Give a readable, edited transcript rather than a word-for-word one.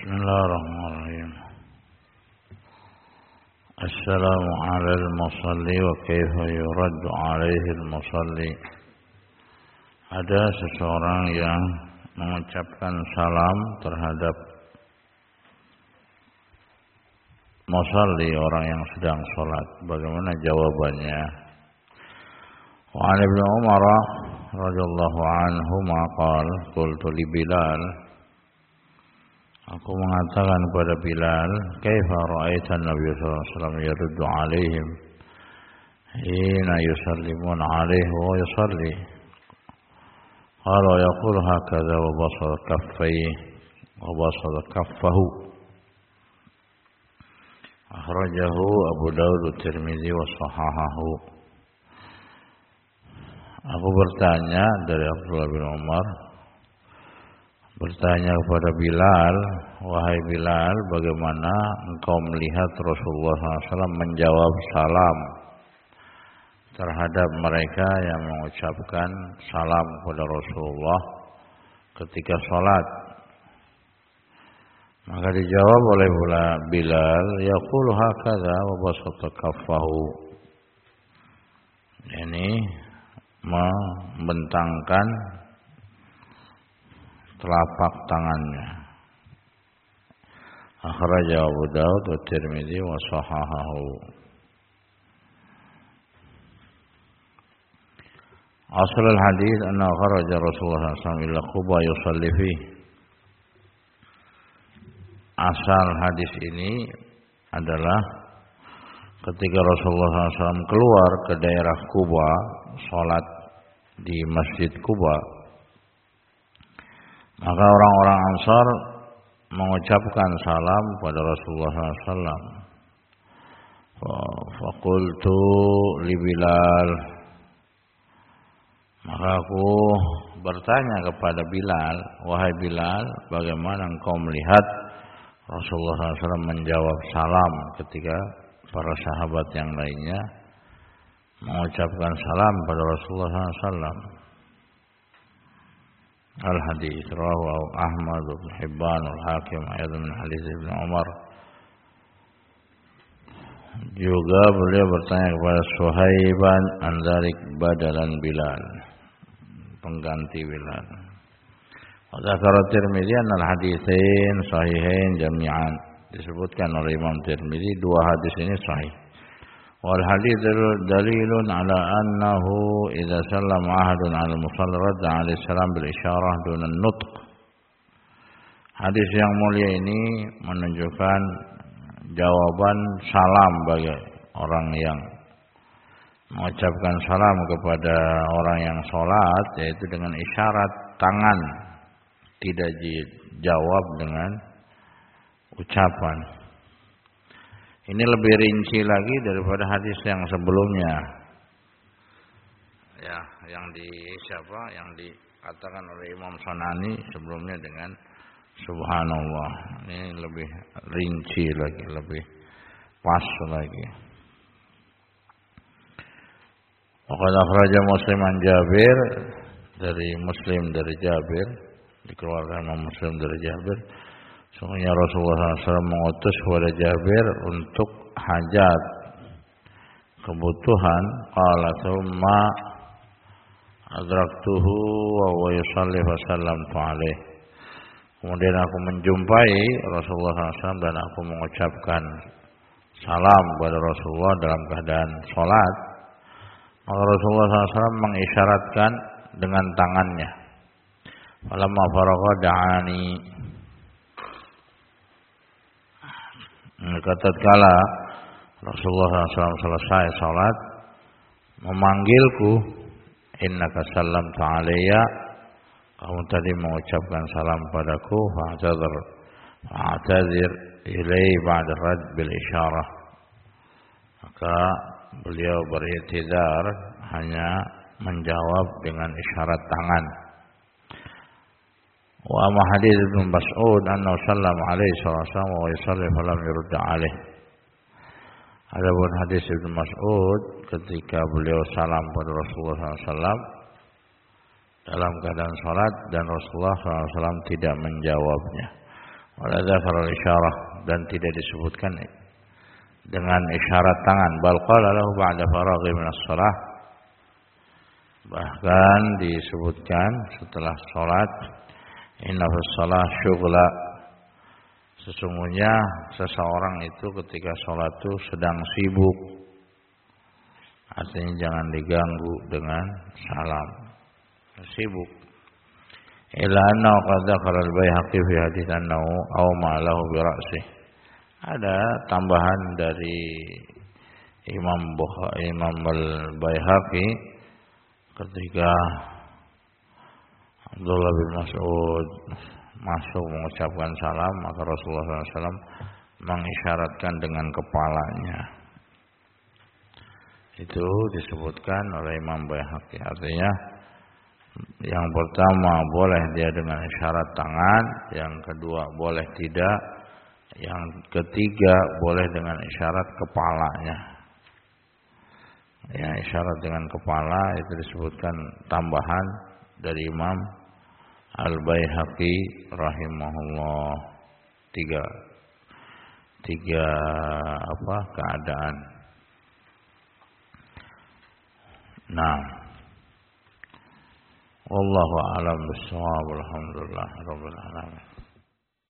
Bismillahirrahmanirrahim. Assalamu ala al-musalli wa kaifa yuraddu alaihi al-musalli. Ada seseorang yang mengucapkan salam terhadap musalli, orang yang sedang sholat. Bagaimana jawabannya? Wa an Ibnu Umar radhiyallahu anhuma qala qultu li Bilal, aku mengatakan kepada Bilal, kaifa ra'aita Nabi sallallahu alaihi wasallam yaruddu alaihim hina yusallimun alaihi wa yusalli. Qala yaqulu hakadha wa basata kaffayhi wa basata kaffahu. Akhrajahu Abu Daud Tirmidzi wa sahahahu. Aku bertanya dari Abdullah bin Umar, bertanya kepada Bilal, wahai Bilal, bagaimana engkau melihat Rasulullah SAW menjawab salam terhadap mereka yang mengucapkan salam kepada Rasulullah ketika sholat? Maka dijawab oleh Bilal, yaqulu hakadha wa basata kaffahu. Ini membentangkan telapak tangannya. Akhrajahu Abu Daud wa Tirmidzi wa sahahahu. Asal al-hadis anna kharaja Rasulullah SAW ila Quba yusalli fihi. Asal hadis ini adalah ketika Rasulullah SAW keluar ke daerah Quba, sholat di Masjid Quba, maka orang-orang Ansar mengucapkan salam pada Rasulullah SAW. Faqultu li Bilal, maka aku bertanya kepada Bilal, wahai Bilal, bagaimana engkau melihat Rasulullah SAW menjawab salam ketika para sahabat yang lainnya mengucapkan salam pada Rasulullah SAW. Al-hadis rawahu Ahmad bin Hibban al-Hakim ayat min hadis Ibnu Umar. Juga beliau bertanya kepada Suhaiban an dzalik badalan Bilal, pengganti Bilal. Dzakara Tirmidzi anal haditsain sahihain jami'an. Disebutkan oleh Imam Tirmidzi dua hadis ini sahih. Wal hadits dalilun ala annahu idza sallama ahadun 'ala al-musalli radda 'alaihi salam bil isyarah duna nutq. Hadis yang mulia ini menunjukkan jawaban salam bagi orang yang mengucapkan salam kepada orang yang sholat, yaitu dengan isyarat tangan, tidak dijawab dengan ucapan. Ini lebih rinci lagi daripada hadis yang sebelumnya. Ya, yang dikatakan oleh Imam Sanani sebelumnya dengan subhanallah. Ini lebih rinci lagi, lebih pas lagi. Waqad akhraja Muslim an Jabir, dari Muslim dari Jabir, dikeluarkan Imam Muslim dari Jabir. Sungguhnya Rasulullah SAW mengutus kepada Jabir untuk hajat, kebutuhan. Qala thumma adraktuhu wa huwa yusalli fa sallamtu alaihi. Kemudian aku menjumpai Rasulullah SAW dan aku mengucapkan salam kepada Rasulullah dalam keadaan sholat. Maka Rasulullah SAW mengisyaratkan dengan tangannya. Falamma faragha da'ani. Tatkala Rasulullah SAW selesai salat, memanggilku, innaka sallamta alayya, kamu tadi mengucapkan salam padaku, fa'tadzir ilai ba'da rad bil isyarah. Maka beliau beriktidar, hanya menjawab dengan isyarat tangan. Wa amma hadits Ibnu Mas'ud annahu sallama alaihi wasallam wa yusalli falam yurd alaihi. Adapun hadis Ibnu Mas'ud ketika beliau salam pada Rasulullah SAW dalam keadaan salat dan Rasulullah SAW tidak menjawabnya. wala dzakara al-isyarah, dan tidak disebutkan dengan isyarat tangan. Bal qala lahu ba'da faraghi min as-shalah, bahkan disebutkan setelah salat, inna fis shalah syughla, sesungguhnya seseorang itu ketika salat itu sedang sibuk. Artinya jangan diganggu dengan salam. Sibuk. Ila anna qad dzakara al-Baihaqi fi hadits annahu aw ma lahu bi ra'sih. Ada tambahan dari Imam al-Baihaqi ketika Abdullah bin Mas'ud masuk mengucapkan salam, maka Rasulullah SAW mengisyaratkan dengan kepalanya. Itu disebutkan oleh Imam Baihaqi. Artinya yang pertama boleh dia dengan isyarat tangan, yang kedua boleh tidak, yang ketiga boleh dengan isyarat kepalanya. Ya, isyarat dengan kepala itu disebutkan tambahan dari Imam Al-Baihaqi rahimahullah. Tiga keadaan. Nah, wallahu a'lam bissawab. Alhamdulillah rabbil alamin.